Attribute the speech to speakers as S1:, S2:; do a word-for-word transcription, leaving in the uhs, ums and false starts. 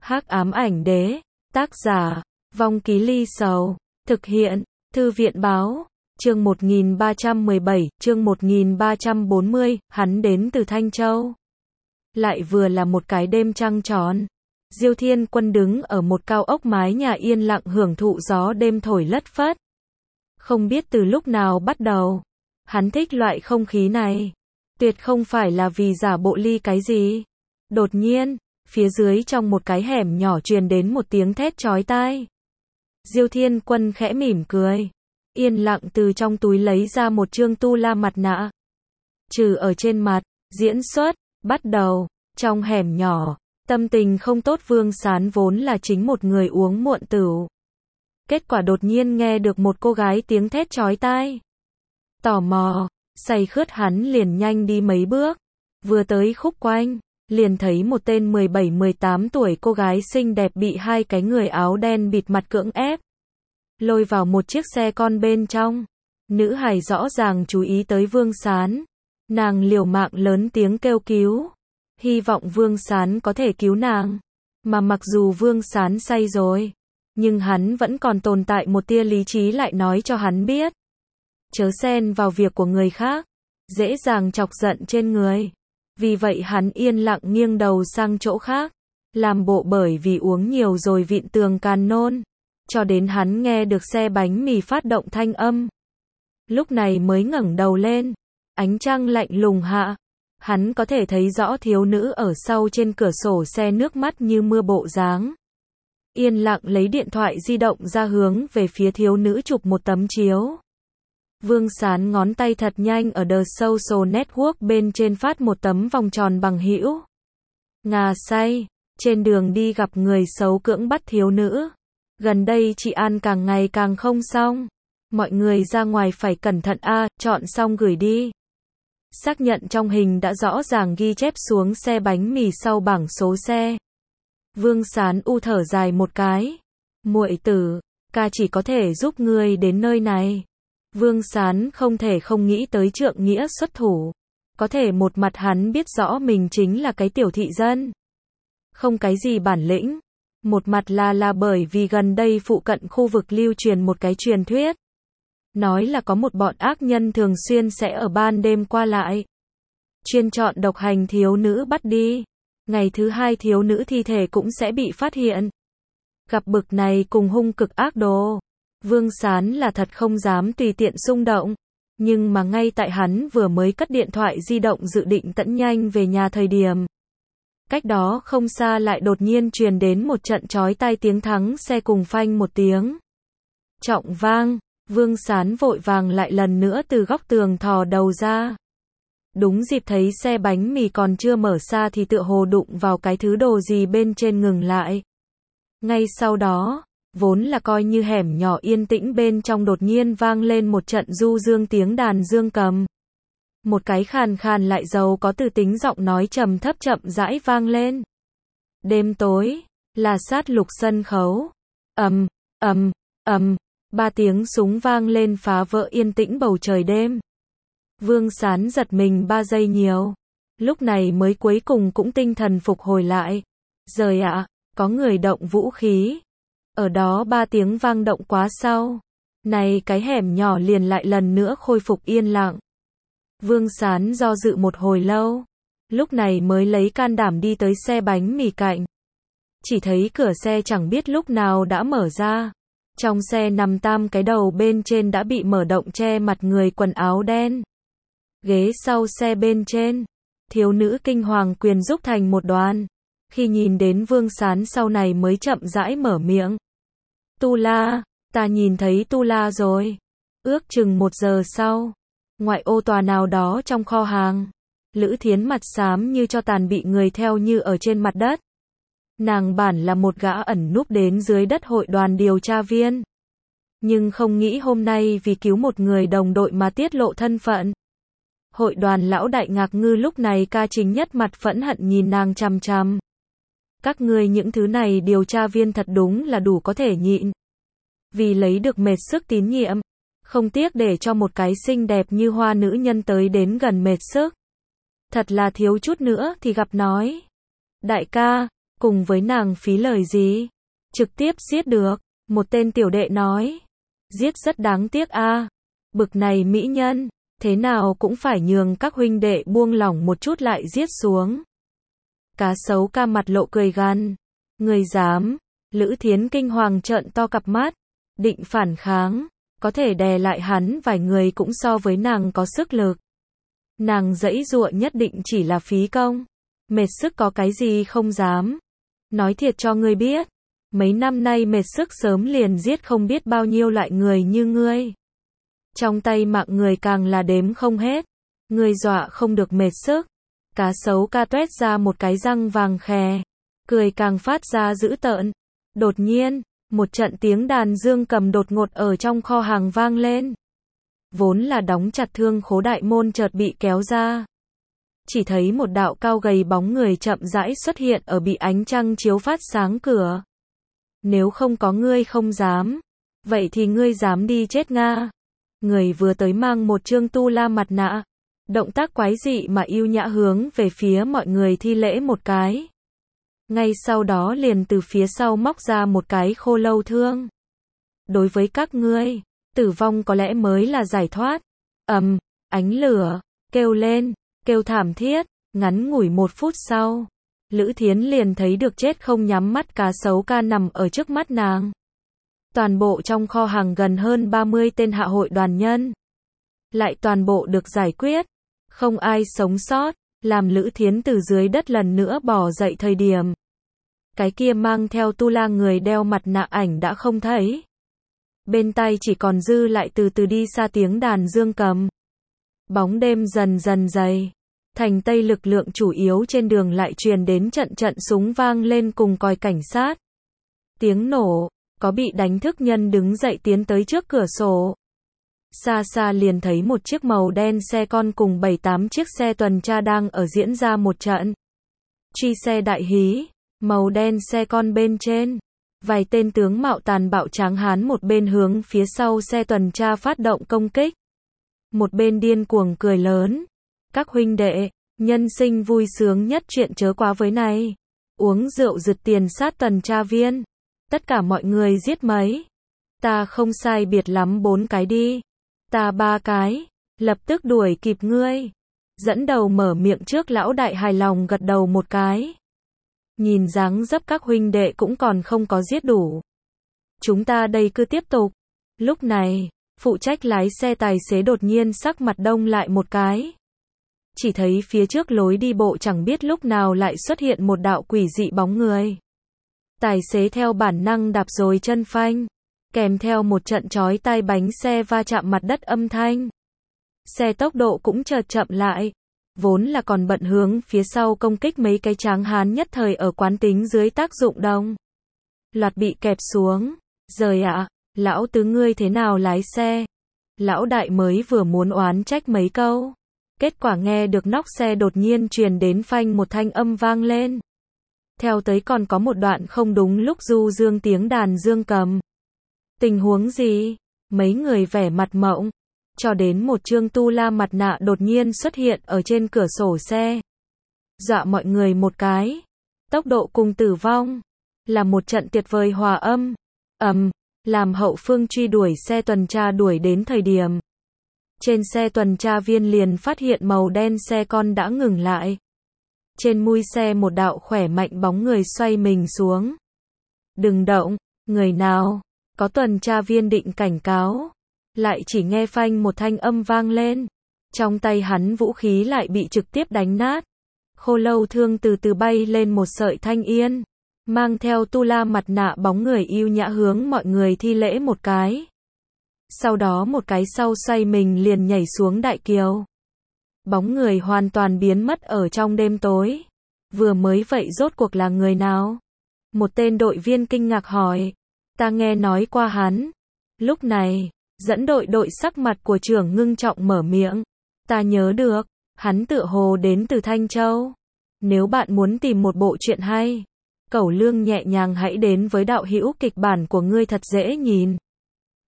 S1: Hắc ám ảnh đế, tác giả, Vong Ký Ly Sầu, thực hiện, Thư viện báo, chương một nghìn ba trăm mười bảy, chương một nghìn ba trăm bốn mươi, hắn đến từ Thanh Châu. Lại vừa là một cái đêm trăng tròn. Diêu Thiên Quân đứng ở một cao ốc mái nhà yên lặng hưởng thụ gió đêm thổi lất phất. Không biết từ lúc nào bắt đầu, hắn thích loại không khí này. Tuyệt không phải là vì giả bộ ly cái gì. Đột nhiên, phía dưới trong một cái hẻm nhỏ truyền đến một tiếng thét chói tai. Diêu Thiên Quân khẽ mỉm cười, yên lặng từ trong túi lấy ra một trương tu la mặt nạ. Trừ ở trên mặt, diễn xuất, bắt đầu, trong hẻm nhỏ, tâm tình không tốt Vương Sán vốn là chính một người uống muộn tửu. Kết quả đột nhiên nghe được một cô gái tiếng thét chói tai. Tò mò, say khướt hắn liền nhanh đi mấy bước, vừa tới khúc quanh, liền thấy một tên mười bảy mười tám tuổi cô gái xinh đẹp bị hai cái người áo đen bịt mặt cưỡng ép lôi vào một chiếc xe con bên trong. Nữ hài rõ ràng chú ý tới Vương Sán, nàng liều mạng lớn tiếng kêu cứu, hy vọng Vương Sán có thể cứu nàng. Mà mặc dù Vương Sán say rồi, nhưng hắn vẫn còn tồn tại một tia lý trí lại nói cho hắn biết, chớ xen vào việc của người khác, dễ dàng chọc giận trên người. Vì vậy hắn yên lặng nghiêng đầu sang chỗ khác, làm bộ bởi vì uống nhiều rồi vịn tường càn nôn, cho đến hắn nghe được xe bánh mì phát động thanh âm. Lúc này mới ngẩng đầu lên, ánh trăng lạnh lùng hạ, hắn có thể thấy rõ thiếu nữ ở sau trên cửa sổ xe nước mắt như mưa bộ dáng. Yên lặng lấy điện thoại di động ra hướng về phía thiếu nữ chụp một tấm chiếu. Vương Sán ngón tay thật nhanh ở The Social Network bên trên phát một tấm vòng tròn bằng hữu. Ngà say, trên đường đi gặp người xấu cưỡng bắt thiếu nữ. Gần đây chị An càng ngày càng không xong. Mọi người ra ngoài phải cẩn thận a, à, chọn xong gửi đi. Xác nhận trong hình đã rõ ràng ghi chép xuống xe bánh mì sau bảng số xe. Vương Sán u thở dài một cái. Muội tử, ca chỉ có thể giúp ngươi đến nơi này. Vương Sán không thể không nghĩ tới Trượng Nghĩa xuất thủ. Có thể một mặt hắn biết rõ mình chính là cái tiểu thị dân, không cái gì bản lĩnh. Một mặt là là bởi vì gần đây phụ cận khu vực lưu truyền một cái truyền thuyết. Nói là có một bọn ác nhân thường xuyên sẽ ở ban đêm qua lại, chuyên chọn độc hành thiếu nữ bắt đi. Ngày thứ hai thiếu nữ thi thể cũng sẽ bị phát hiện. Gặp bực này cùng hung cực ác đồ, Vương Sán là thật không dám tùy tiện xung động. Nhưng mà ngay tại hắn vừa mới cất điện thoại di động dự định tận nhanh về nhà thời điểm, cách đó không xa lại đột nhiên truyền đến một trận chói tai tiếng thắng xe cùng phanh một tiếng trọng vang. Vương Sán vội vàng lại lần nữa từ góc tường thò đầu ra. Đúng dịp thấy xe bánh mì còn chưa mở xa thì tựa hồ đụng vào cái thứ đồ gì bên trên ngừng lại. Ngay sau đó, vốn là coi như hẻm nhỏ yên tĩnh bên trong đột nhiên vang lên một trận du dương tiếng đàn dương cầm. Một cái khàn khàn lại giàu có từ tính giọng nói trầm thấp chậm rãi vang lên. Đêm tối, là sát lục sân khấu. Ầm, ầm, ầm, ba tiếng súng vang lên phá vỡ yên tĩnh bầu trời đêm. Vương Sán giật mình ba giây nhiều. Lúc này mới cuối cùng cũng tinh thần phục hồi lại. Giời ạ, có người động vũ khí. Ở đó ba tiếng vang động quá sau. Này cái hẻm nhỏ liền lại lần nữa khôi phục yên lặng. Vương Sán do dự một hồi lâu. Lúc này mới lấy can đảm đi tới xe bánh mì cạnh. Chỉ thấy cửa xe chẳng biết lúc nào đã mở ra. Trong xe nằm tam cái đầu bên trên đã bị mở động che mặt người quần áo đen. Ghế sau xe bên trên, thiếu nữ kinh hoàng quyền rúc thành một đoàn. Khi nhìn đến Vương Sán sau này mới chậm rãi mở miệng. Tu La, ta nhìn thấy Tu La rồi. Ước chừng một giờ sau, ngoại ô tòa nào đó trong kho hàng, Lữ Thiến mặt xám như cho tàn bị người theo như ở trên mặt đất. Nàng bản là một gã ẩn núp đến dưới đất hội đoàn điều tra viên. Nhưng không nghĩ hôm nay vì cứu một người đồng đội mà tiết lộ thân phận. Hội đoàn lão đại Ngạc Ngư lúc này ca chính nhất mặt phẫn hận nhìn nàng chằm chằm. Các ngươi những thứ này điều tra viên thật đúng là đủ có thể nhịn. Vì lấy được mệt sức tín nhiệm, không tiếc để cho một cái xinh đẹp như hoa nữ nhân tới đến gần mệt sức. Thật là thiếu chút nữa thì gặp nói. Đại ca, cùng với nàng phí lời gì, trực tiếp giết được, một tên tiểu đệ nói. Giết rất đáng tiếc a, bực này mỹ nhân, thế nào cũng phải nhường các huynh đệ buông lỏng một chút lại giết xuống. Cá Sấu Ca mặt lộ cười gằn, người dám, Lữ Thiến kinh hoàng trợn to cặp mắt, định phản kháng, có thể đè lại hắn vài người cũng so với nàng có sức lực. Nàng giãy giụa nhất định chỉ là phí công, mệt sức có cái gì không dám. Nói thiệt cho ngươi biết, mấy năm nay mệt sức sớm liền giết không biết bao nhiêu loại người như ngươi. Trong tay mạng người càng là đếm không hết, ngươi dọa không được mệt sức. Cá Sấu Ca tuét ra một cái răng vàng khè, cười càng phát ra dữ tợn. Đột nhiên, một trận tiếng đàn dương cầm đột ngột ở trong kho hàng vang lên. Vốn là đóng chặt Thương Khố đại môn chợt bị kéo ra. Chỉ thấy một đạo cao gầy bóng người chậm rãi xuất hiện ở bị ánh trăng chiếu phát sáng cửa. Nếu không có ngươi không dám, vậy thì ngươi dám đi chết nga. Người vừa tới mang một trương tu la mặt nạ, động tác quái dị mà yêu nhã hướng về phía mọi người thi lễ một cái. Ngay sau đó liền từ phía sau móc ra một cái khô lâu thương. Đối với các ngươi, tử vong có lẽ mới là giải thoát. Ầm, ánh lửa, kêu lên, kêu thảm thiết, ngắn ngủi một phút sau. Lữ Thiến liền thấy được chết không nhắm mắt Cá Sấu Ca nằm ở trước mắt nàng. Toàn bộ trong kho hàng gần hơn ba mươi tên hạ hội đoàn nhân. Lại toàn bộ được giải quyết. Không ai sống sót, làm Lữ Thiến từ dưới đất lần nữa bò dậy thời điểm. Cái kia mang theo tu la người đeo mặt nạ ảnh đã không thấy. Bên tai chỉ còn dư lại từ từ đi xa tiếng đàn dương cầm. Bóng đêm dần dần dày. Thành Tây lực lượng chủ yếu trên đường lại truyền đến trận trận súng vang lên cùng còi cảnh sát. Tiếng nổ, có bị đánh thức nhân đứng dậy tiến tới trước cửa sổ. Xa xa liền thấy một chiếc màu đen xe con cùng bảy tám chiếc xe tuần tra đang ở diễn ra một trận. Truy xe đại hí, màu đen xe con bên trên. Vài tên tướng mạo tàn bạo tráng hán một bên hướng phía sau xe tuần tra phát động công kích. Một bên điên cuồng cười lớn. Các huynh đệ, nhân sinh vui sướng nhất chuyện chớ quá với này. Uống rượu rực tiền sát tuần tra viên. Tất cả mọi người giết mấy. Ta không sai biệt lắm bốn cái đi. Ta ba cái. Lập tức đuổi kịp ngươi. Dẫn đầu mở miệng trước lão đại hài lòng gật đầu một cái. Nhìn dáng dấp các huynh đệ cũng còn không có giết đủ. Chúng ta đây cứ tiếp tục. Lúc này, phụ trách lái xe tài xế đột nhiên sắc mặt đông lại một cái. Chỉ thấy phía trước lối đi bộ chẳng biết lúc nào lại xuất hiện một đạo quỷ dị bóng người. Tài xế theo bản năng đạp rồi chân phanh, kèm theo một trận chói tai bánh xe va chạm mặt đất âm thanh. Xe tốc độ cũng chợt chậm lại, vốn là còn bận hướng phía sau công kích mấy cái tráng hán nhất thời ở quán tính dưới tác dụng đồng. Loạt bị kẹp xuống. Giời ạ, lão tứ ngươi thế nào lái xe? Lão đại mới vừa muốn oán trách mấy câu. Kết quả nghe được nóc xe đột nhiên truyền đến phanh một thanh âm vang lên. Theo tới còn có một đoạn không đúng lúc du dương tiếng đàn dương cầm. Tình huống gì? Mấy người vẻ mặt mộng. Cho đến một trương tu la mặt nạ đột nhiên xuất hiện ở trên cửa sổ xe. Dọa mọi người một cái. Tốc độ cùng tử vong. Là một trận tuyệt vời hòa âm. Ầm, làm hậu phương truy đuổi xe tuần tra đuổi đến thời điểm. Trên xe tuần tra viên liền phát hiện màu đen xe con đã ngừng lại. Trên mui xe một đạo khỏe mạnh bóng người xoay mình xuống. Đừng động, người nào? Có tuần tra viên định cảnh cáo. Lại chỉ nghe phanh một thanh âm vang lên. Trong tay hắn vũ khí lại bị trực tiếp đánh nát. Khô lâu thương từ từ bay lên một sợi thanh yên. Mang theo tu la mặt nạ bóng người yêu nhã hướng mọi người thi lễ một cái. Sau đó một cái sau xoay mình liền nhảy xuống đại kiều. Bóng người hoàn toàn biến mất ở trong đêm tối. Vừa mới vậy rốt cuộc là người nào? Một tên đội viên kinh ngạc hỏi. Ta nghe nói qua hắn. Lúc này, dẫn đội đội sắc mặt của trưởng ngưng trọng mở miệng. Ta nhớ được, hắn tựa hồ đến từ Thanh Châu. Nếu bạn muốn tìm một bộ truyện hay, Cẩu Lương nhẹ nhàng hãy đến với đạo hữu kịch bản của ngươi thật dễ nhìn.